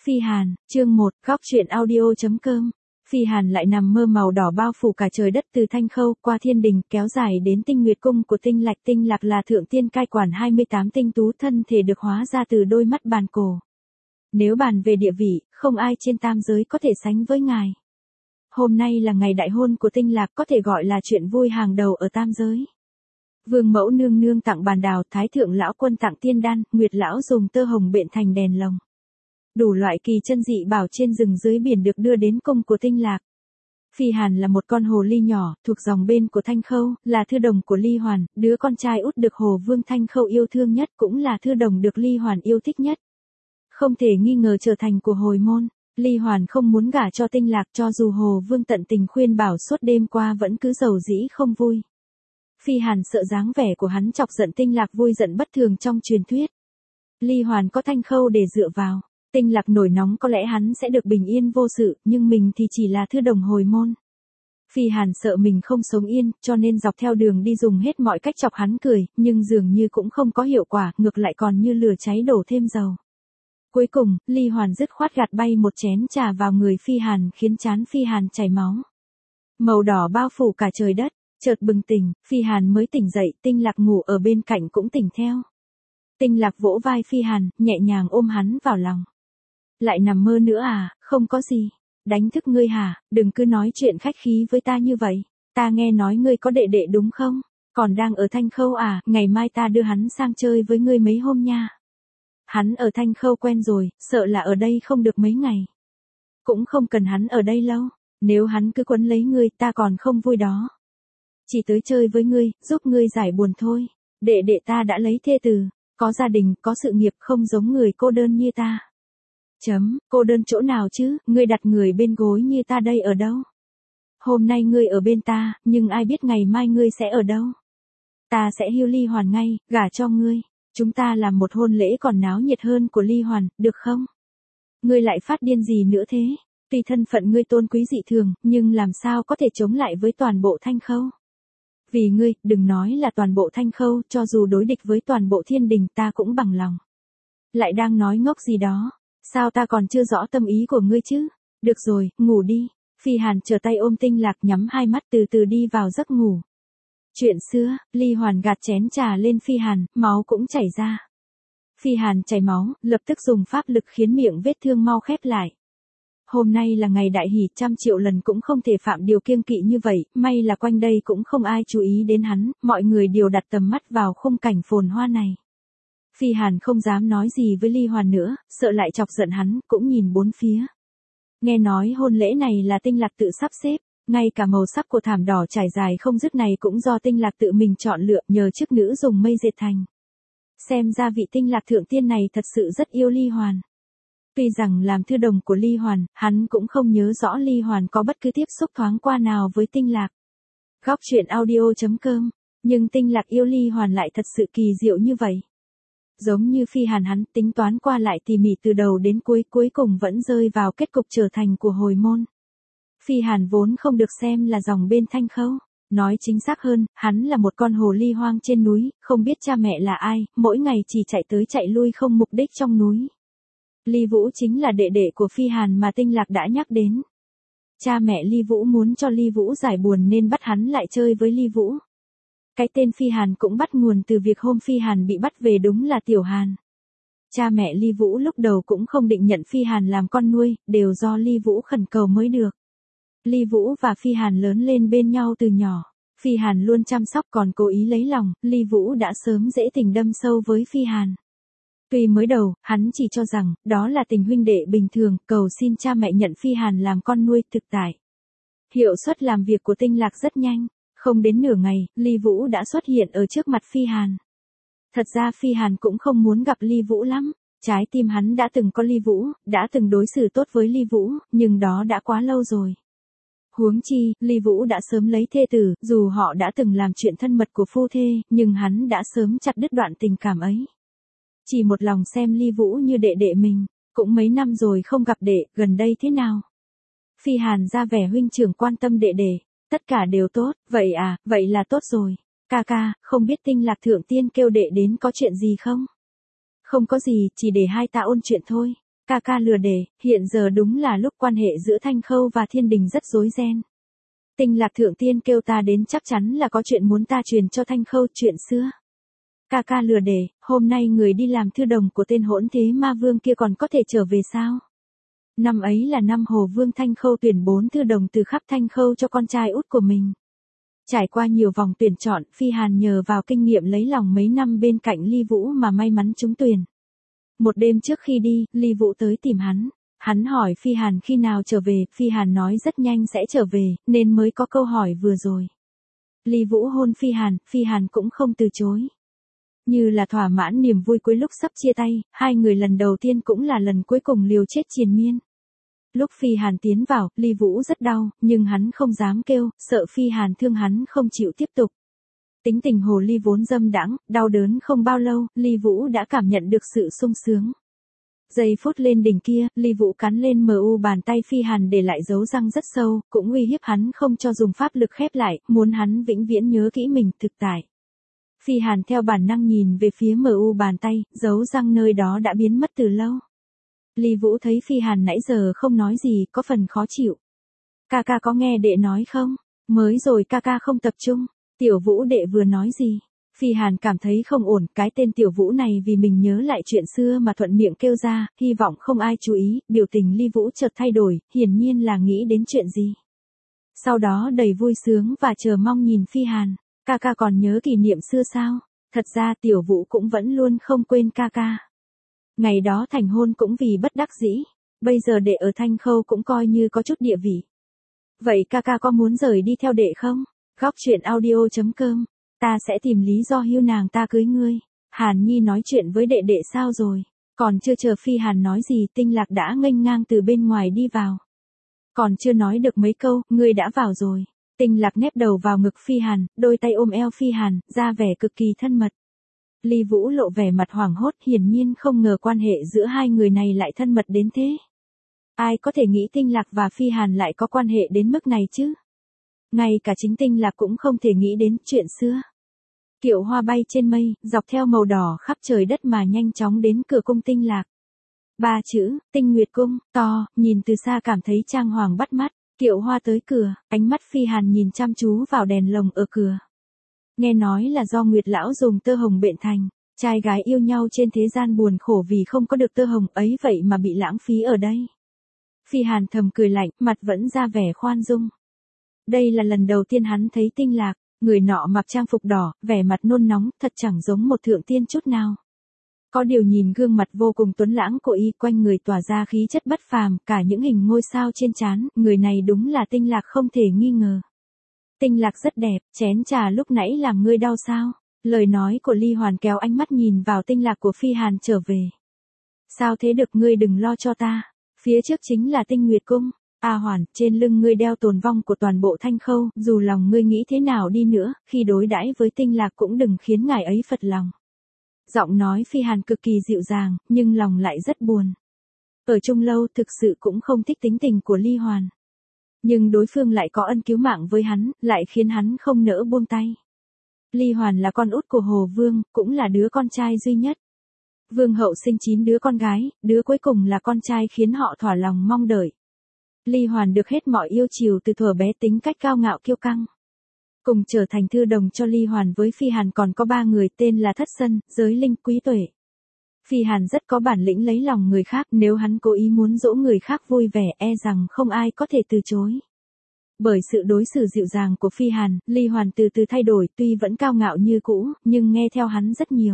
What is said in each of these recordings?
Phi Hàn, chương 1, góc truyện audio.com. Phi Hàn lại nằm mơ màu đỏ bao phủ cả trời đất từ Thanh Khâu qua Thiên Đình kéo dài đến Tinh Nguyệt Cung của Tinh Lạc. Tinh Lạc là thượng tiên cai quản 28 tinh tú, thân thể được hóa ra từ đôi mắt bàn cổ. Nếu bàn về địa vị, không ai trên tam giới có thể sánh với ngài. Hôm nay là ngày đại hôn của Tinh Lạc, có thể gọi là chuyện vui hàng đầu ở tam giới. Vương mẫu nương nương tặng bàn đào, thái thượng lão quân tặng tiên đan, Nguyệt lão dùng tơ hồng bện thành đèn lồng. Đủ loại kỳ chân dị bảo trên rừng dưới biển được đưa đến cung của Tinh Lạc. Phi Hàn là một con hồ ly nhỏ, thuộc dòng bên của Thanh Khâu, là thư đồng của Ly Hoàn, đứa con trai út được Hồ Vương Thanh Khâu yêu thương nhất, cũng là thư đồng được Ly Hoàn yêu thích nhất. Không thể nghi ngờ trở thành của hồi môn. Ly Hoàn không muốn gả cho Tinh Lạc, cho dù Hồ Vương tận tình khuyên bảo suốt đêm qua vẫn cứ giàu dĩ không vui. Phi Hàn sợ dáng vẻ của hắn chọc giận Tinh Lạc vui giận bất thường trong truyền thuyết. Ly Hoàn có Thanh Khâu để dựa vào. Tinh Lạc nổi nóng có lẽ hắn sẽ được bình yên vô sự, nhưng mình thì chỉ là thư đồng hồi môn. Phi Hàn sợ mình không sống yên, cho nên dọc theo đường đi dùng hết mọi cách chọc hắn cười, nhưng dường như cũng không có hiệu quả, ngược lại còn như lửa cháy đổ thêm dầu. Cuối cùng, Ly Hoàn dứt khoát gạt bay một chén trà vào người Phi Hàn, khiến trán Phi Hàn chảy máu. Màu đỏ bao phủ cả trời đất, chợt bừng tỉnh, Phi Hàn mới tỉnh dậy, Tinh Lạc ngủ ở bên cạnh cũng tỉnh theo. Tinh Lạc vỗ vai Phi Hàn, nhẹ nhàng ôm hắn vào lòng. Lại nằm mơ nữa à, không có gì. Đánh thức ngươi hả, đừng cứ nói chuyện khách khí với ta như vậy. Ta nghe nói ngươi có đệ đệ đúng không? Còn đang ở Thanh Khâu à, ngày mai ta đưa hắn sang chơi với ngươi mấy hôm nha. Hắn ở Thanh Khâu quen rồi, sợ là ở đây không được mấy ngày. Cũng không cần hắn ở đây lâu, nếu hắn cứ quấn lấy ngươi ta còn không vui đó. Chỉ tới chơi với ngươi, giúp ngươi giải buồn thôi. Đệ đệ ta đã lấy thê tử, có gia đình, có sự nghiệp, không giống người cô đơn như ta. Cô đơn chỗ nào chứ, ngươi đặt người bên gối như ta đây ở đâu? Hôm nay ngươi ở bên ta, nhưng ai biết ngày mai ngươi sẽ ở đâu? Ta sẽ hưu Ly Hoàn ngay, gả cho ngươi. Chúng ta làm một hôn lễ còn náo nhiệt hơn của Ly Hoàn, được không? Ngươi lại phát điên gì nữa thế? Tuy thân phận ngươi tôn quý dị thường, nhưng làm sao có thể chống lại với toàn bộ Thanh Khâu? Vì ngươi, đừng nói là toàn bộ Thanh Khâu, cho dù đối địch với toàn bộ Thiên Đình ta cũng bằng lòng. Lại đang nói ngốc gì đó? Sao ta còn chưa rõ tâm ý của ngươi chứ? Được rồi, ngủ đi. Phi Hàn trở tay ôm Tinh Lạc, nhắm hai mắt từ từ đi vào giấc ngủ. Chuyện xưa, Ly Hoàn gạt chén trà lên Phi Hàn, máu cũng chảy ra. Phi Hàn chảy máu, lập tức dùng pháp lực khiến miệng vết thương mau khép lại. Hôm nay là ngày đại hỷ, 100.000.000 lần cũng không thể phạm điều kiêng kỵ như vậy, may là quanh đây cũng không ai chú ý đến hắn, mọi người đều đặt tầm mắt vào khung cảnh phồn hoa này. Phi Hàn không dám nói gì với Ly Hoàn nữa, sợ lại chọc giận hắn, cũng nhìn bốn phía. Nghe nói hôn lễ này là Tinh Lạc tự sắp xếp, ngay cả màu sắc của thảm đỏ trải dài không dứt này cũng do Tinh Lạc tự mình chọn lựa, nhờ chức nữ dùng mây dệt thành. Xem ra vị Tinh Lạc thượng tiên này thật sự rất yêu Ly Hoàn. Tuy rằng làm thư đồng của Ly Hoàn, hắn cũng không nhớ rõ Ly Hoàn có bất cứ tiếp xúc thoáng qua nào với Tinh Lạc. Góc truyện audio.com, nhưng Tinh Lạc yêu Ly Hoàn lại thật sự kỳ diệu như vậy. Giống như Phi Hàn hắn tính toán qua lại tỉ mỉ từ đầu đến cuối, cuối cùng vẫn rơi vào kết cục trở thành của hồi môn. Phi Hàn vốn không được xem là dòng bên Thanh Khâu, nói chính xác hơn, hắn là một con hồ ly hoang trên núi, không biết cha mẹ là ai, mỗi ngày chỉ chạy tới chạy lui không mục đích trong núi. Ly Vũ chính là đệ đệ của Phi Hàn mà Tinh Lạc đã nhắc đến. Cha mẹ Ly Vũ muốn cho Ly Vũ giải buồn nên bắt hắn lại chơi với Ly Vũ. Cái tên Phi Hàn cũng bắt nguồn từ việc hôm Phi Hàn bị bắt về đúng là Tiểu Hàn. Cha mẹ Ly Vũ lúc đầu cũng không định nhận Phi Hàn làm con nuôi, đều do Ly Vũ khẩn cầu mới được. Ly Vũ và Phi Hàn lớn lên bên nhau từ nhỏ. Phi Hàn luôn chăm sóc còn cố ý lấy lòng, Ly Vũ đã sớm dễ tình đâm sâu với Phi Hàn. Tuy mới đầu, hắn chỉ cho rằng, đó là tình huynh đệ bình thường, cầu xin cha mẹ nhận Phi Hàn làm con nuôi, thực tại. Hiệu suất làm việc của Tinh Lạc rất nhanh. Không đến nửa ngày, Ly Vũ đã xuất hiện ở trước mặt Phi Hàn. Thật ra Phi Hàn cũng không muốn gặp Ly Vũ lắm. Trái tim hắn đã từng có Ly Vũ, đã từng đối xử tốt với Ly Vũ, nhưng đó đã quá lâu rồi. Huống chi, Ly Vũ đã sớm lấy thê tử, dù họ đã từng làm chuyện thân mật của phu thê, nhưng hắn đã sớm chặt đứt đoạn tình cảm ấy. Chỉ một lòng xem Ly Vũ như đệ đệ mình, cũng mấy năm rồi không gặp đệ, gần đây thế nào? Phi Hàn ra vẻ huynh trưởng quan tâm đệ đệ. Tất cả đều tốt, vậy à, vậy là tốt rồi. Ca ca, không biết Tinh Lạc thượng tiên kêu đệ đến có chuyện gì không? Không có gì, chỉ để hai ta ôn chuyện thôi. Ca ca lừa đề, hiện giờ đúng là lúc quan hệ giữa Thanh Khâu và Thiên Đình rất rối ren. Tinh Lạc thượng tiên kêu ta đến chắc chắn là có chuyện muốn ta truyền cho Thanh Khâu chuyện xưa. Ca ca lừa đề, hôm nay người đi làm thư đồng của tên hỗn thế ma vương kia còn có thể trở về sao? Năm ấy là năm Hồ Vương Thanh Khâu tuyển 4 thư đồng từ khắp Thanh Khâu cho con trai út của mình. Trải qua nhiều vòng tuyển chọn, Phi Hàn nhờ vào kinh nghiệm lấy lòng mấy năm bên cạnh Ly Vũ mà may mắn trúng tuyển. Một đêm trước khi đi, Ly Vũ tới tìm hắn. Hắn hỏi Phi Hàn khi nào trở về, Phi Hàn nói rất nhanh sẽ trở về, nên mới có câu hỏi vừa rồi. Ly Vũ hôn Phi Hàn cũng không từ chối. Như là thỏa mãn niềm vui cuối lúc sắp chia tay, hai người lần đầu tiên cũng là lần cuối cùng liều chết triền miên. Lúc Phi Hàn tiến vào, Ly Vũ rất đau, nhưng hắn không dám kêu, sợ Phi Hàn thương hắn không chịu tiếp tục. Tính tình hồ ly vốn dâm đãng, đau đớn không bao lâu, Ly Vũ đã cảm nhận được sự sung sướng. Giây phút lên đỉnh kia, Ly Vũ cắn lên mu bàn tay Phi Hàn để lại dấu răng rất sâu, cũng uy hiếp hắn không cho dùng pháp lực khép lại, muốn hắn vĩnh viễn nhớ kỹ mình thực tại. Phi Hàn theo bản năng nhìn về phía mu bàn tay, dấu răng nơi đó đã biến mất từ lâu. Ly Vũ thấy Phi Hàn nãy giờ không nói gì, có phần khó chịu. Ca ca có nghe đệ nói không? Mới rồi ca ca không tập trung. Tiểu Vũ đệ vừa nói gì? Phi Hàn cảm thấy không ổn, cái tên Tiểu Vũ này vì mình nhớ lại chuyện xưa mà thuận miệng kêu ra, hy vọng không ai chú ý, biểu tình Ly Vũ chợt thay đổi, hiển nhiên là nghĩ đến chuyện gì. Sau đó đầy vui sướng và chờ mong nhìn Phi Hàn, ca ca còn nhớ kỷ niệm xưa sao? Thật ra Tiểu Vũ cũng vẫn luôn không quên ca ca. Ngày đó thành hôn cũng vì bất đắc dĩ, bây giờ đệ ở Thanh Khâu cũng coi như có chút địa vị. Vậy ca ca có muốn rời đi theo đệ không? Góc truyện audio.com, ta sẽ tìm lý do hưu nàng ta cưới ngươi. Hàn Nhi nói chuyện với đệ đệ sao rồi? Còn chưa chờ Phi Hàn nói gì, Tinh Lạc đã nghênh ngang từ bên ngoài đi vào. Còn chưa nói được mấy câu, ngươi đã vào rồi. Tinh Lạc nép đầu vào ngực Phi Hàn, đôi tay ôm eo Phi Hàn, ra vẻ cực kỳ thân mật. Ly Vũ lộ vẻ mặt hoảng hốt, hiển nhiên không ngờ quan hệ giữa hai người này lại thân mật đến thế. Ai có thể nghĩ Tinh Lạc và Phi Hàn lại có quan hệ đến mức này chứ? Ngay cả chính Tinh Lạc cũng không thể nghĩ đến chuyện xưa. Kiệu hoa bay trên mây, dọc theo màu đỏ khắp trời đất mà nhanh chóng đến cửa cung Tinh Lạc. 3 chữ, Tinh Nguyệt Cung, to, nhìn từ xa cảm thấy trang hoàng bắt mắt. Kiệu hoa tới cửa, ánh mắt Phi Hàn nhìn chăm chú vào đèn lồng ở cửa. Nghe nói là do Nguyệt lão dùng tơ hồng bện thành, trai gái yêu nhau trên thế gian buồn khổ vì không có được tơ hồng ấy vậy mà bị lãng phí ở đây. Phi Hàn thầm cười lạnh, mặt vẫn ra vẻ khoan dung. Đây là lần đầu tiên hắn thấy Tinh Lạc, người nọ mặc trang phục đỏ, vẻ mặt nôn nóng, thật chẳng giống một thượng tiên chút nào. Có điều nhìn gương mặt vô cùng tuấn lãng của y, quanh người tỏa ra khí chất bất phàm, cả những hình ngôi sao trên trán, người này đúng là Tinh Lạc không thể nghi ngờ. Tinh Lạc rất đẹp, chén trà lúc nãy làm ngươi đau sao? Lời nói của Ly Hoàn kéo ánh mắt nhìn vào Tinh Lạc của Phi Hàn trở về. Sao thế được, ngươi đừng lo cho ta. Phía trước chính là Tinh Nguyệt Cung. A Hoàn, trên lưng ngươi đeo tồn vong của toàn bộ Thanh Khâu, dù lòng ngươi nghĩ thế nào đi nữa, khi đối đãi với Tinh Lạc cũng đừng khiến ngài ấy phật lòng. Giọng nói Phi Hàn cực kỳ dịu dàng, nhưng lòng lại rất buồn. Ở chung lâu thực sự cũng không thích tính tình của Ly Hoàn. Nhưng đối phương lại có ân cứu mạng với hắn, lại khiến hắn không nỡ buông tay. Ly Hoàn là con út của Hồ Vương, cũng là đứa con trai duy nhất. Vương hậu sinh 9 đứa con gái, đứa cuối cùng là con trai khiến họ thỏa lòng mong đợi. Ly Hoàn được hết mọi yêu chiều từ thuở bé, tính cách cao ngạo kiêu căng. Cùng trở thành thư đồng cho Ly Hoàn với Phi Hàn còn có 3 người tên là Thất Sân, Giới Linh, Quý Tuệ. Phi Hàn rất có bản lĩnh lấy lòng người khác, nếu hắn cố ý muốn dỗ người khác vui vẻ e rằng không ai có thể từ chối. Bởi sự đối xử dịu dàng của Phi Hàn, Ly Hoàn từ từ thay đổi, tuy vẫn cao ngạo như cũ, nhưng nghe theo hắn rất nhiều.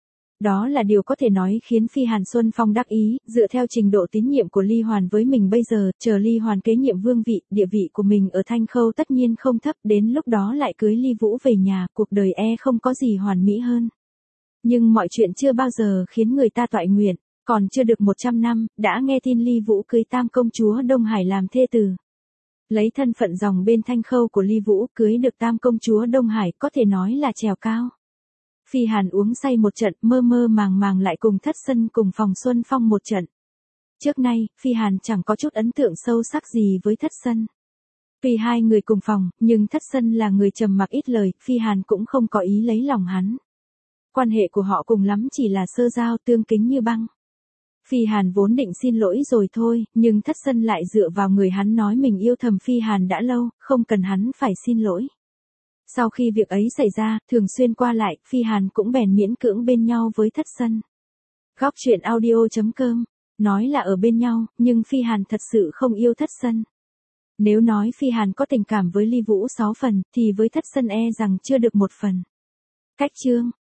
Đó là điều có thể nói khiến Phi Hàn Xuân Phong đắc ý, dựa theo trình độ tín nhiệm của Ly Hoàn với mình bây giờ, chờ Ly Hoàn kế nhiệm vương vị, địa vị của mình ở Thanh Khâu tất nhiên không thấp, đến lúc đó lại cưới Ly Vũ về nhà, cuộc đời không có gì hoàn mỹ hơn. Nhưng mọi chuyện chưa bao giờ khiến người ta toại nguyện, còn chưa được 100 năm, đã nghe tin Ly Vũ cưới Tam công chúa Đông Hải làm thê tử. Lấy thân phận dòng bên Thanh Khâu của Ly Vũ cưới được Tam công chúa Đông Hải có thể nói là trèo cao. Phi Hàn uống say một trận, mơ mơ màng màng lại cùng Thất Sân cùng phòng Xuân Phong một trận. Trước nay, Phi Hàn chẳng có chút ấn tượng sâu sắc gì với Thất Sân. Vì hai người cùng phòng, nhưng Thất Sân là người trầm mặc ít lời, Phi Hàn cũng không có ý lấy lòng hắn. Quan hệ của họ cùng lắm chỉ là sơ giao tương kính như băng. Phi Hàn vốn định xin lỗi rồi thôi, nhưng Thất Sân lại dựa vào người hắn nói mình yêu thầm Phi Hàn đã lâu, không cần hắn phải xin lỗi. Sau khi việc ấy xảy ra, thường xuyên qua lại, Phi Hàn cũng bèn miễn cưỡng bên nhau với Thất Sân. Góc truyện audio.com, nói là ở bên nhau, nhưng Phi Hàn thật sự không yêu Thất Sân. Nếu nói Phi Hàn có tình cảm với Ly Vũ 6 phần, thì với Thất Sân e rằng chưa được 1 phần. Cách chương